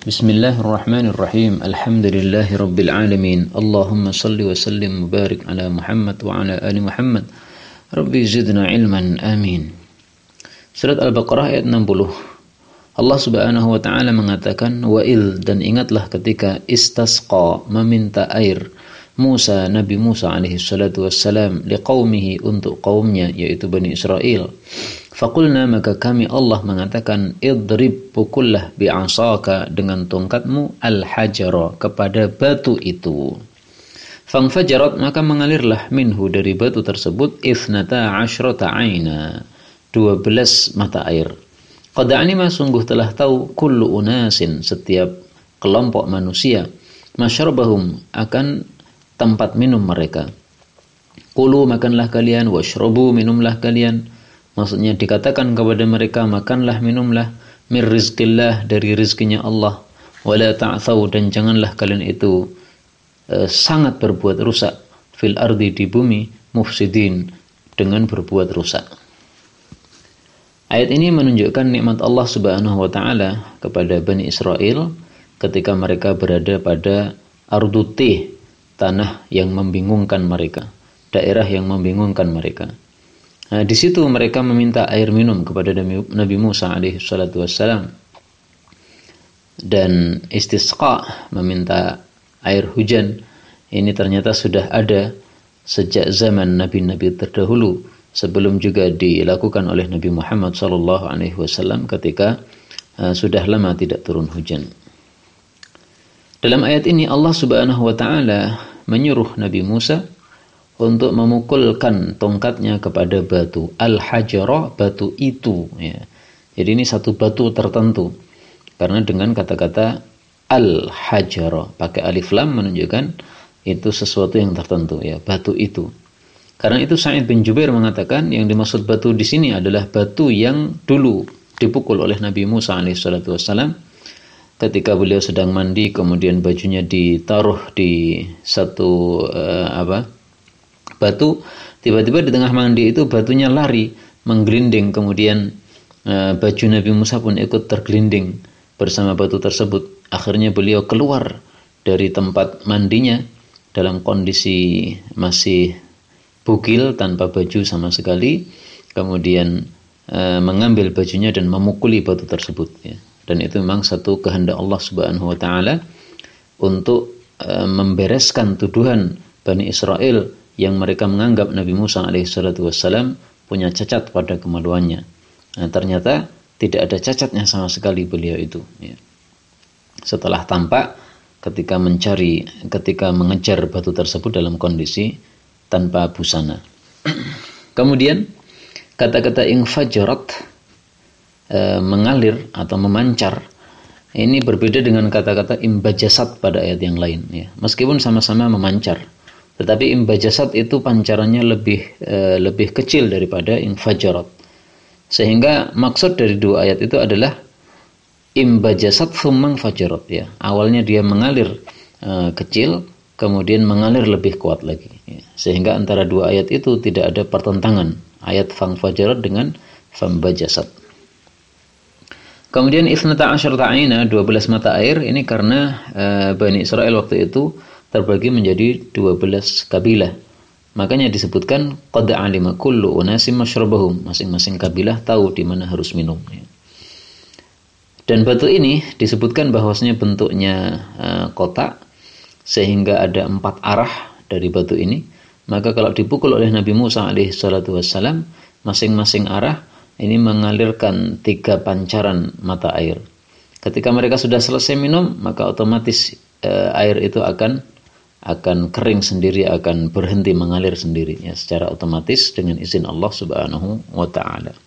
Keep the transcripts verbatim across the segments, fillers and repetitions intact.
Bismillahirrahmanirrahim. Alhamdulillahi rabbil alamin. Allahumma salli wa sallim mubarik ala Muhammad wa ala ali Muhammad. Rabbi zidna ilman. Amin. Surat Al-Baqarah ayat enam puluh. Allah Subhanahu wa taala mengatakan, wa il, dan ingatlah ketika istasqa, meminta air, Musa, Nabi Musa alaihi salatu wassalam, liqaumihi, untuk kaumnya, yaitu Bani Israel. Faqulna, maka kami Allah mengatakan, idrib, pukullah bi'asaka, dengan tongkatmu, al-hajara, kepada batu itu. Fangfajarat, maka mengalirlah minhu, dari batu tersebut, ithnata asyrata aina, dua belas mata air. Qad alima, sungguh telah tahu, kullu unasin, setiap kelompok manusia, masyrabahum, akan tempat minum mereka. Kulu, makanlah kalian, washrabu, minumlah kalian. Maksudnya dikatakan kepada mereka, makanlah, minumlah, mir rizqillah, dari rizkinya Allah, wala ta'thaw, dan janganlah kalian itu e, sangat berbuat rusak, fil ardi, di bumi, mufsidin, dengan berbuat rusak. Ayat ini menunjukkan nikmat Allah Subhanahu wa taala kepada Bani Israel ketika mereka berada pada ardutih, tanah yang membingungkan mereka, daerah yang membingungkan mereka. Nah, di situ mereka meminta air minum kepada Nabi Musa alaihi salatu wassalam. Dan istisqa, meminta air hujan, ini ternyata sudah ada sejak zaman nabi-nabi terdahulu, sebelum juga dilakukan oleh Nabi Muhammad sallallahu alaihi wasallam ketika uh, sudah lama tidak turun hujan. Dalam ayat ini Allah Subhanahu wa taala menyuruh Nabi Musa untuk memukulkan tongkatnya kepada batu. Al-hajara, batu itu. Ya. Jadi ini satu batu tertentu. Karena dengan kata-kata al-hajara, pakai alif lam, menunjukkan itu sesuatu yang tertentu. Ya, batu itu. Karena itu Sa'id bin Jubair mengatakan yang dimaksud batu di sini adalah batu yang dulu dipukul oleh Nabi Musa alaihi salatu wassalam ketika beliau sedang mandi, kemudian bajunya ditaruh di satu uh, apa? batu, tiba-tiba di tengah mandi itu batunya lari, menggelinding, kemudian e, baju Nabi Musa pun ikut tergelinding bersama batu tersebut. Akhirnya beliau keluar dari tempat mandinya dalam kondisi masih bugil, tanpa baju sama sekali, kemudian e, mengambil bajunya dan memukuli batu tersebut. Ya. Dan itu memang satu kehendak Allah Subhanahu wa taala untuk e, membereskan tuduhan Bani Israel yang mereka menganggap Nabi Musa alaihi salatu wassalam punya cacat pada kemaluannya. Nah, ternyata tidak ada cacatnya sama sekali beliau itu. Ya. Setelah tampak ketika mencari, ketika mengejar batu tersebut dalam kondisi tanpa busana. Kemudian kata-kata infajarat, e, mengalir atau memancar, ini berbeda dengan kata-kata imbajasat pada ayat yang lain. Ya. Meskipun sama-sama memancar, tetapi imbajasat itu pancarannya lebih e, lebih kecil daripada infajarat. Sehingga maksud dari dua ayat itu adalah imbajasat thumma fajarat, ya. Awalnya dia mengalir e, kecil, kemudian mengalir lebih kuat lagi. Ya. Sehingga antara dua ayat itu tidak ada pertentangan. Ayat fangfajarat dengan fambajasat. Kemudian ithnata asyrata aina, dua belas mata air, ini karena e, Bani Israel waktu itu terbagi menjadi dua belas kabilah. Makanya disebutkan qad alima kullu unasim masyrabahum, masing-masing kabilah tahu di mana harus minum. Dan batu ini disebutkan bahwasanya bentuknya uh, kotak, sehingga ada empat arah dari batu ini. Maka kalau dipukul oleh Nabi Musa alaihi salatu wassalam, masing-masing arah ini mengalirkan tiga pancaran mata air. Ketika mereka sudah selesai minum, maka otomatis uh, air itu akan akan kering sendiri, akan berhenti mengalir sendiri, ya, secara otomatis dengan izin Allah Subhanahu wa taala.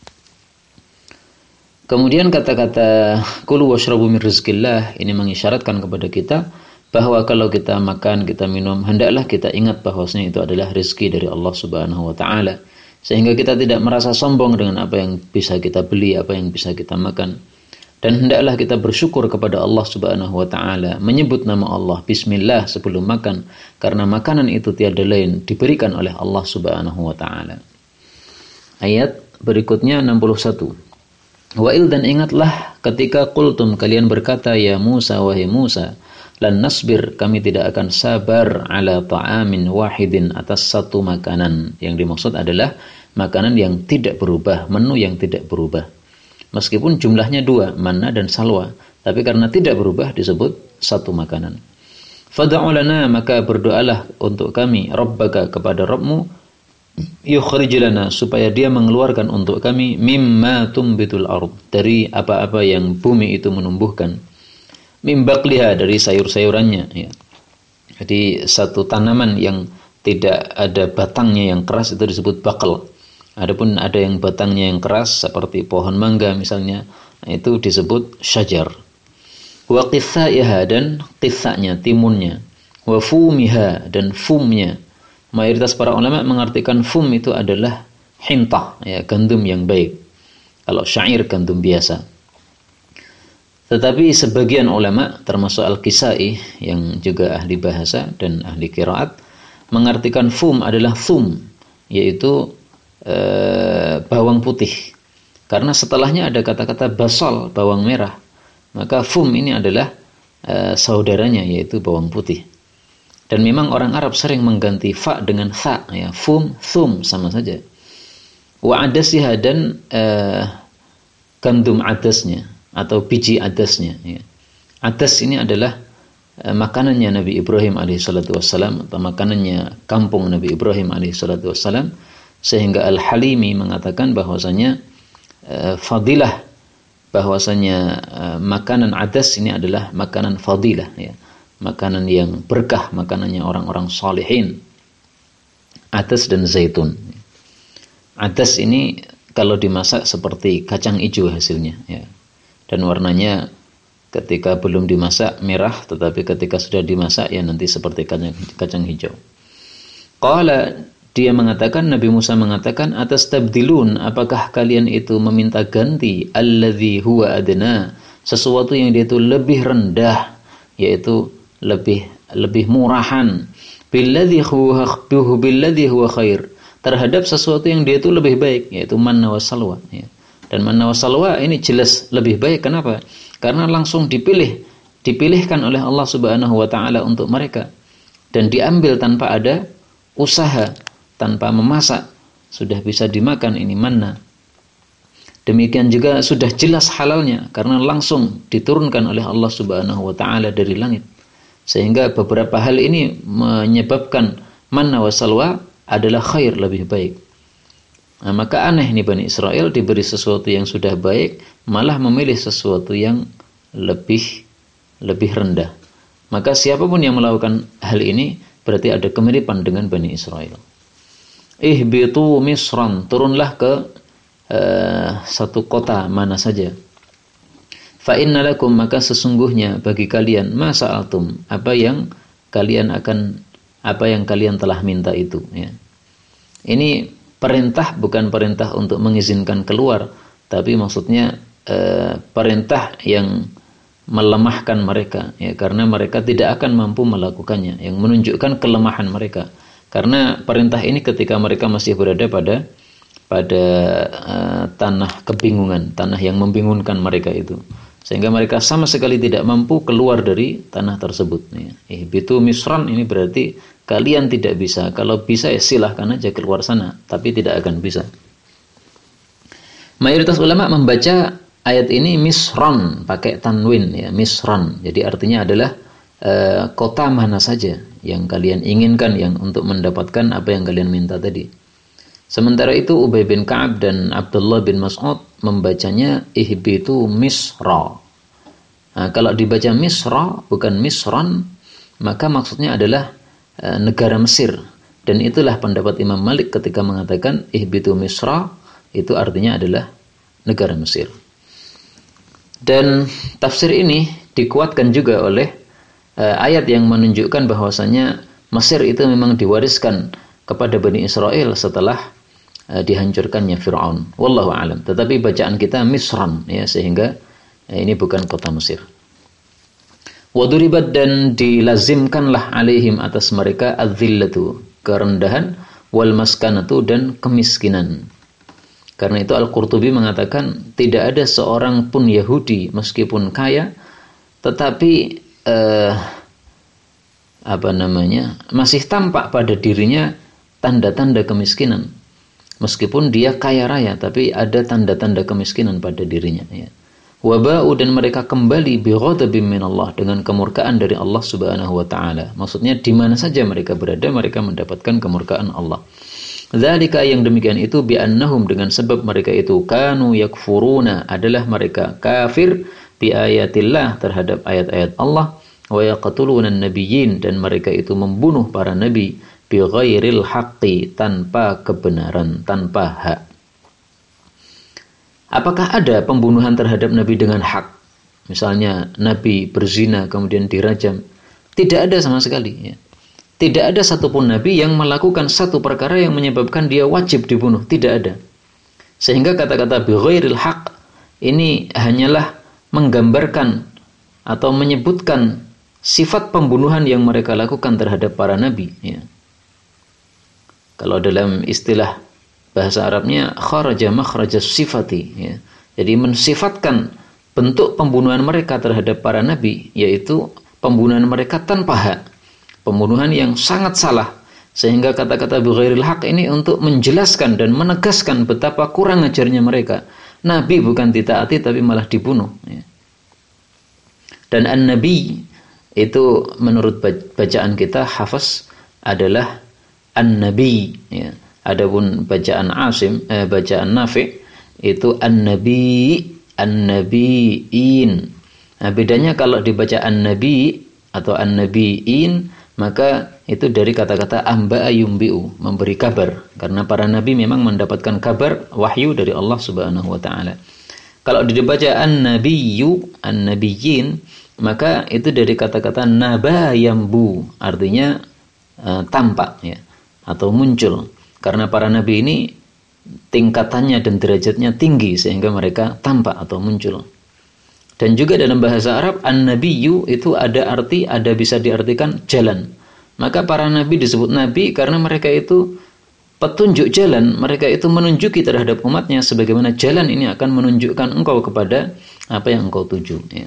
Kemudian kata-kata kulu washrabu min rizqillah ini mengisyaratkan kepada kita bahwa kalau kita makan, kita minum, hendaklah kita ingat bahwasanya itu adalah rezeki dari Allah Subhanahu wa taala, sehingga kita tidak merasa sombong dengan apa yang bisa kita beli, apa yang bisa kita makan. Dan hendaklah kita bersyukur kepada Allah Subhanahu wa taala, menyebut nama Allah bismillah sebelum makan, karena makanan itu tiada lain diberikan oleh Allah Subhanahu wa taala. Ayat berikutnya enam puluh satu. Wa'il dan ingatlah ketika qultum kalian berkata ya Musa wahai Musa lan nasbir kami tidak akan sabar ala ta'amin wahidin atas satu makanan. Yang dimaksud adalah makanan yang tidak berubah, menu yang tidak berubah. Meskipun jumlahnya dua, manna dan salwa, tapi karena tidak berubah disebut satu makanan. Fad'u lana maka berdoalah untuk kami rabbaka kepada Rabbmu yukhrij lana supaya dia mengeluarkan untuk kami mimma tumbitul ard dari apa-apa yang bumi itu menumbuhkan mim baqliha dari sayur-sayurannya ya. Jadi satu tanaman yang tidak ada batangnya yang keras itu disebut baql. Adapun ada yang batangnya yang keras seperti pohon mangga misalnya, itu disebut syajar. Wa qithaiha dan qithanya timunnya, wa fumiha dan fumnya. Mayoritas para ulama mengartikan fum itu adalah hintah, ya, gandum yang baik. Kalau syair gandum biasa. Tetapi sebagian ulama termasuk Al-Kisai yang juga ahli bahasa dan ahli qiraat mengartikan fum adalah thum, yaitu eh, bawang putih. Karena setelahnya ada kata-kata basal, bawang merah. Maka fum ini adalah eh, saudaranya yaitu bawang putih. Dan memang orang Arab sering mengganti fa dengan tha, ya, fum, thum sama saja. Wa adasiha dan uh, gandum adasnya atau biji adasnya. Ya. Adas ini adalah uh, makanannya Nabi Ibrahim alaihissalatu wassalam atau makanannya kampung Nabi Ibrahim alaihissalatu wassalam, sehingga Al-Halimi mengatakan bahwasanya uh, fadilah, bahwasanya uh, makanan adas ini adalah makanan fadilah, ya. Makanan yang berkah, makanannya orang-orang salihin. Adas dan zaitun. Adas ini kalau dimasak seperti kacang hijau hasilnya, ya. Dan warnanya ketika belum dimasak merah, tetapi ketika sudah dimasak ya nanti seperti kacang, kacang hijau. Qala, dia mengatakan, Nabi Musa mengatakan, atastabdilun, apakah kalian itu meminta ganti alladzi huwa adna, sesuatu yang dia itu lebih rendah, yaitu lebih lebih murahan, billadzi huwa billadzi huwa khair, terhadap sesuatu yang dia itu lebih baik, yaitu manna wa salwa, ya. Dan manna wa salwa ini jelas lebih baik. Kenapa? Karena langsung dipilih dipilihkan oleh Allah Subhanahu wa taala untuk mereka dan diambil tanpa ada usaha, tanpa memasak, sudah bisa dimakan ini manna. Demikian juga sudah jelas halalnya karena langsung diturunkan oleh Allah Subhanahu wa taala dari langit. Sehingga beberapa hal ini menyebabkan manna wa salwa adalah khair, lebih baik. Nah, maka aneh nih Bani Israel diberi sesuatu yang sudah baik malah memilih sesuatu yang lebih lebih rendah. Maka siapapun yang melakukan hal ini berarti ada kemiripan dengan Bani Israel. Ihbitu Misran, turunlah ke uh, satu kota mana saja. Fa inna lakum, maka sesungguhnya bagi kalian ma sa'altum, apa yang kalian akan apa yang kalian telah minta itu, ya. Ini perintah bukan perintah untuk mengizinkan keluar, tapi maksudnya eh, perintah yang melemahkan mereka, ya, karena mereka tidak akan mampu melakukannya, yang menunjukkan kelemahan mereka. Karena perintah ini ketika mereka masih berada pada pada uh, tanah kebingungan, tanah yang membingungkan mereka itu. Sehingga mereka sama sekali tidak mampu keluar dari tanah tersebut. Ihbitu Misran ini berarti kalian tidak bisa. Kalau bisa ya silahkan aja keluar sana, tapi tidak akan bisa. Mayoritas ulama membaca ayat ini Misran pakai tanwin, ya, Misran. Jadi artinya adalah uh, kota mana saja yang kalian inginkan, yang untuk mendapatkan apa yang kalian minta tadi. Sementara itu Ubay bin Ka'ab dan Abdullah bin Mas'ud membacanya ihbitu Misra. Nah, kalau dibaca Misra bukan Misran, maka maksudnya adalah e, negara Mesir. Dan itulah pendapat Imam Malik ketika mengatakan ihbitu Misra, itu artinya adalah negara Mesir. Dan tafsir ini dikuatkan juga oleh e, ayat yang menunjukkan bahwasanya Mesir itu memang diwariskan kepada Bani Israel setelah dihancurkannya Fir'aun. Wallahu a'lam. Tetapi bacaan kita Misran, ya, sehingga ya, ini bukan kota Mesir. Waduribat, dan dilazimkanlah alaihim atas mereka adzillatu, kerendahan, wal maskanatu, dan kemiskinan. Karena itu Al-Qurtubi mengatakan tidak ada seorang pun Yahudi meskipun kaya tetapi eh, apa namanya masih tampak pada dirinya tanda-tanda kemiskinan. Meskipun dia kaya raya tapi ada tanda-tanda kemiskinan pada dirinya, ya. Waba'u, dan mereka kembali bi ghadabin minallah, dengan kemurkaan dari Allah Subhanahu wa taala. Maksudnya di mana saja mereka berada mereka mendapatkan kemurkaan Allah. Dzalika, yang demikian itu, bi annahum, dengan sebab mereka itu kanu yakfuruna, adalah mereka kafir bi ayatillah, terhadap ayat-ayat Allah, wa yaqtuluna an-nabiyyin, dan mereka itu membunuh para nabi bi ghairil haqqi, tanpa kebenaran, tanpa hak. Apakah ada pembunuhan terhadap nabi dengan hak? Misalnya nabi berzina kemudian dirajam. Tidak ada sama sekali, ya. Tidak ada satupun nabi yang melakukan satu perkara yang menyebabkan dia wajib dibunuh. Tidak ada. Sehingga kata-kata bi ghairil haqq ini hanyalah menggambarkan atau menyebutkan sifat pembunuhan yang mereka lakukan terhadap para nabi, ya. Kalau dalam istilah bahasa Arabnya kharaja makhrajas sifati, ya. Jadi mensifatkan bentuk pembunuhan mereka terhadap para nabi, yaitu pembunuhan mereka tanpa hak, pembunuhan yang sangat salah. Sehingga kata-kata bi ghairil haq ini untuk menjelaskan dan menegaskan betapa kurang ajarnya mereka. Nabi bukan ditaati tapi malah dibunuh, ya. Dan an-nabi itu menurut bacaan kita hafaz adalah an-nabi, ya. Adapun bacaan Asim, eh, bacaan Nafi' itu an-nabi, an-nabiin. Nah, bedanya kalau dibaca an-nabi atau an-nabiin, maka itu dari kata-kata amba'a yumbi'u, memberi kabar. Karena para nabi memang mendapatkan kabar wahyu dari Allah Subhanahu wa taala. Kalau dibaca an-nabiyyu, an-nabiyyin, maka itu dari kata-kata naba yambu, artinya uh, tampak, ya, atau muncul. Karena para nabi ini tingkatannya dan derajatnya tinggi sehingga mereka tampak atau muncul. Dan juga dalam bahasa Arab an-nabiyyu itu ada arti, ada bisa diartikan jalan. Maka para nabi disebut nabi karena mereka itu petunjuk jalan, mereka itu menunjuki terhadap umatnya sebagaimana jalan ini akan menunjukkan engkau kepada apa yang engkau tuju, ya.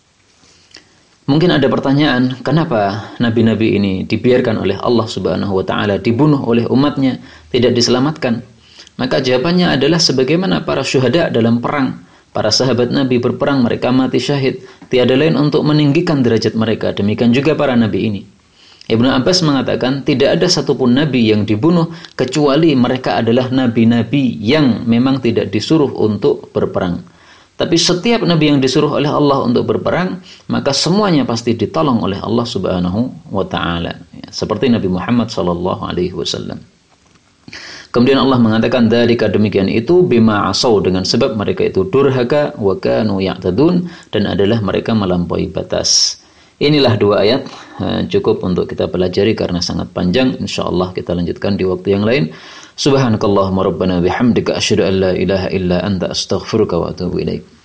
Mungkin ada pertanyaan, kenapa nabi-nabi ini dibiarkan oleh Allah Subhanahu wa taala dibunuh oleh umatnya, tidak diselamatkan? Maka jawabannya adalah sebagaimana para syuhada dalam perang. Para sahabat Nabi berperang, mereka mati syahid, tiada lain untuk meninggikan derajat mereka. Demikian juga para nabi ini. Ibnu Abbas mengatakan tidak ada satupun nabi yang dibunuh kecuali mereka adalah nabi-nabi yang memang tidak disuruh untuk berperang. Tapi setiap nabi yang disuruh oleh Allah untuk berperang, maka semuanya pasti ditolong oleh Allah Subhanahu wa taala, ya, seperti Nabi Muhammad sallallahu alaihi wasallam. Kemudian Allah mengatakan dzalika, demikian itu, bima asau, dengan sebab mereka itu durhaka, wa kanu ya'tadun, dan adalah mereka melampaui batas. Inilah dua ayat, cukup untuk kita pelajari karena sangat panjang. Insyaallah kita lanjutkan di waktu yang lain. Subhanakallahumma rabbana bihamdika asyhadu an la ilaha illa anta astaghfiruka wa atubu ilaik.